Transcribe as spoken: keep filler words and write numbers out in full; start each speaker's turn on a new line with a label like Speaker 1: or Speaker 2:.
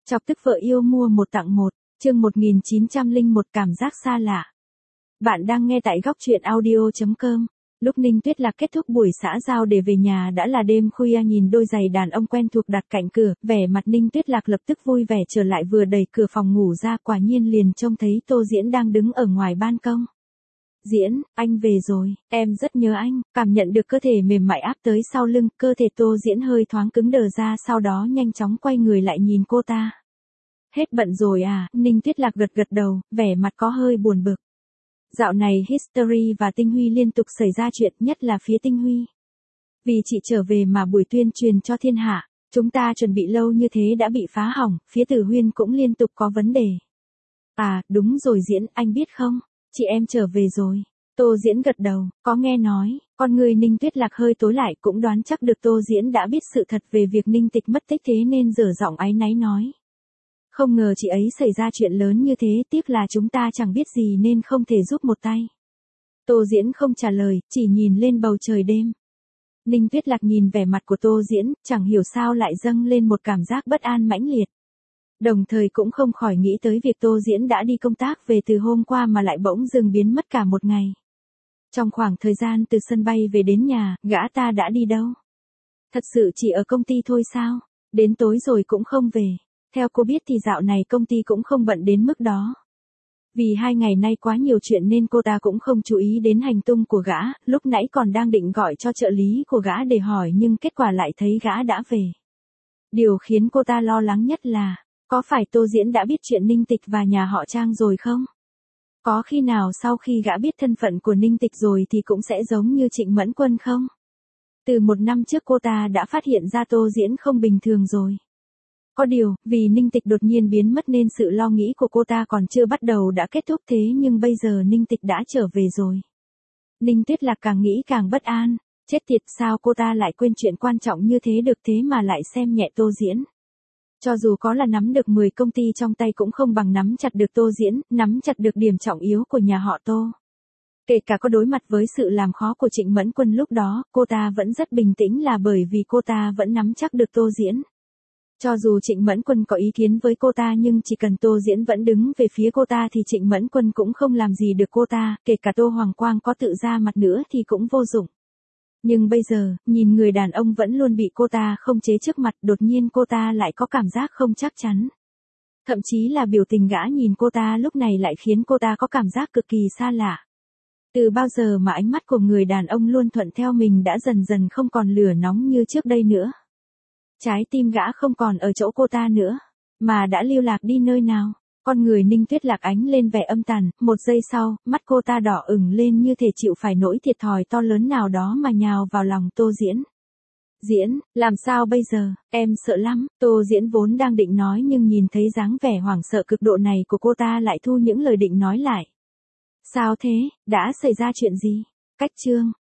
Speaker 1: Chọc tức vợ yêu mua một tặng một, chương một nghìn chín trăm lẻ một cảm giác xa lạ. Bạn đang nghe tại góc truyện audio chấm com. Lúc Ninh Tuyết Lạc kết thúc buổi xã giao để về nhà đã là đêm khuya, nhìn đôi giày đàn ông quen thuộc đặt cạnh cửa, vẻ mặt Ninh Tuyết Lạc lập tức vui vẻ trở lại, vừa đẩy cửa phòng ngủ ra quả nhiên liền trông thấy Tô Diễn đang đứng ở ngoài ban công. Diễn, anh về rồi, em rất nhớ anh. Cảm nhận được cơ thể mềm mại áp tới sau lưng, cơ thể Tô Diễn hơi thoáng cứng đờ ra, sau đó nhanh chóng quay người lại nhìn cô ta. Hết bận rồi à? Ninh Tuyết Lạc gật gật đầu, vẻ mặt có hơi buồn bực. Dạo này History và Tinh Huy liên tục xảy ra chuyện, nhất là phía Tinh Huy. Vì chị trở về mà buổi tuyên truyền cho thiên hạ, chúng ta chuẩn bị lâu như thế đã bị phá hỏng, phía Tử Huyên cũng liên tục có vấn đề. À, đúng rồi Diễn, anh biết không? Chị em trở về rồi. Tô Diễn gật đầu, có nghe nói. Con người Ninh Tuyết Lạc hơi tối lại, cũng đoán chắc được Tô Diễn đã biết sự thật về việc Ninh Tịch mất tích, thế nên dở giọng áy náy nói. Không ngờ chị ấy xảy ra chuyện lớn như thế, tiếc là chúng ta chẳng biết gì nên không thể giúp một tay. Tô Diễn không trả lời, chỉ nhìn lên bầu trời đêm. Ninh Tuyết Lạc nhìn vẻ mặt của Tô Diễn, chẳng hiểu sao lại dâng lên một cảm giác bất an mãnh liệt. Đồng thời cũng không khỏi nghĩ tới việc Tô Diễn đã đi công tác về từ hôm qua mà lại bỗng dưng biến mất cả một ngày. Trong khoảng thời gian từ sân bay về đến nhà, gã ta đã đi đâu? Thật sự chỉ ở công ty thôi sao? Đến tối rồi cũng không về. Theo cô biết thì dạo này công ty cũng không bận đến mức đó. Vì hai ngày nay quá nhiều chuyện nên cô ta cũng không chú ý đến hành tung của gã, lúc nãy còn đang định gọi cho trợ lý của gã để hỏi nhưng kết quả lại thấy gã đã về. Điều khiến cô ta lo lắng nhất là, có phải Tô Diễn đã biết chuyện Ninh Tịch và nhà họ Trang rồi không? Có khi nào sau khi gã biết thân phận của Ninh Tịch rồi thì cũng sẽ giống như Trịnh Mẫn Quân không? Từ một năm trước cô ta đã phát hiện ra Tô Diễn không bình thường rồi. Có điều, vì Ninh Tịch đột nhiên biến mất nên sự lo nghĩ của cô ta còn chưa bắt đầu đã kết thúc, thế nhưng bây giờ Ninh Tịch đã trở về rồi. Ninh Tuyết Lạc càng nghĩ càng bất an, chết tiệt, sao cô ta lại quên chuyện quan trọng như thế được, thế mà lại xem nhẹ Tô Diễn. Cho dù có là nắm được mười công ty trong tay cũng không bằng nắm chặt được Tô Diễn, nắm chặt được điểm trọng yếu của nhà họ Tô. Kể cả có đối mặt với sự làm khó của Trịnh Mẫn Quân lúc đó, cô ta vẫn rất bình tĩnh là bởi vì cô ta vẫn nắm chắc được Tô Diễn. Cho dù Trịnh Mẫn Quân có ý kiến với cô ta nhưng chỉ cần Tô Diễn vẫn đứng về phía cô ta thì Trịnh Mẫn Quân cũng không làm gì được cô ta, kể cả Tô Hoàng Quang có tự ra mặt nữa thì cũng vô dụng. Nhưng bây giờ, nhìn người đàn ông vẫn luôn bị cô ta không chế trước mặt, đột nhiên cô ta lại có cảm giác không chắc chắn. Thậm chí là biểu tình gã nhìn cô ta lúc này lại khiến cô ta có cảm giác cực kỳ xa lạ. Từ bao giờ mà ánh mắt của người đàn ông luôn thuận theo mình đã dần dần không còn lửa nóng như trước đây nữa. Trái tim gã không còn ở chỗ cô ta nữa, mà đã lưu lạc đi nơi nào. Con người Ninh Tuyết Lạc ánh lên vẻ âm tàn, một giây sau, mắt cô ta đỏ ửng lên như thể chịu phải nỗi thiệt thòi to lớn nào đó mà nhào vào lòng Tô Diễn. Diễn, làm sao bây giờ, em sợ lắm. Tô Diễn vốn đang định nói nhưng nhìn thấy dáng vẻ hoảng sợ cực độ này của cô ta lại thu những lời định nói lại. Sao thế, đã xảy ra chuyện gì? Cách chương,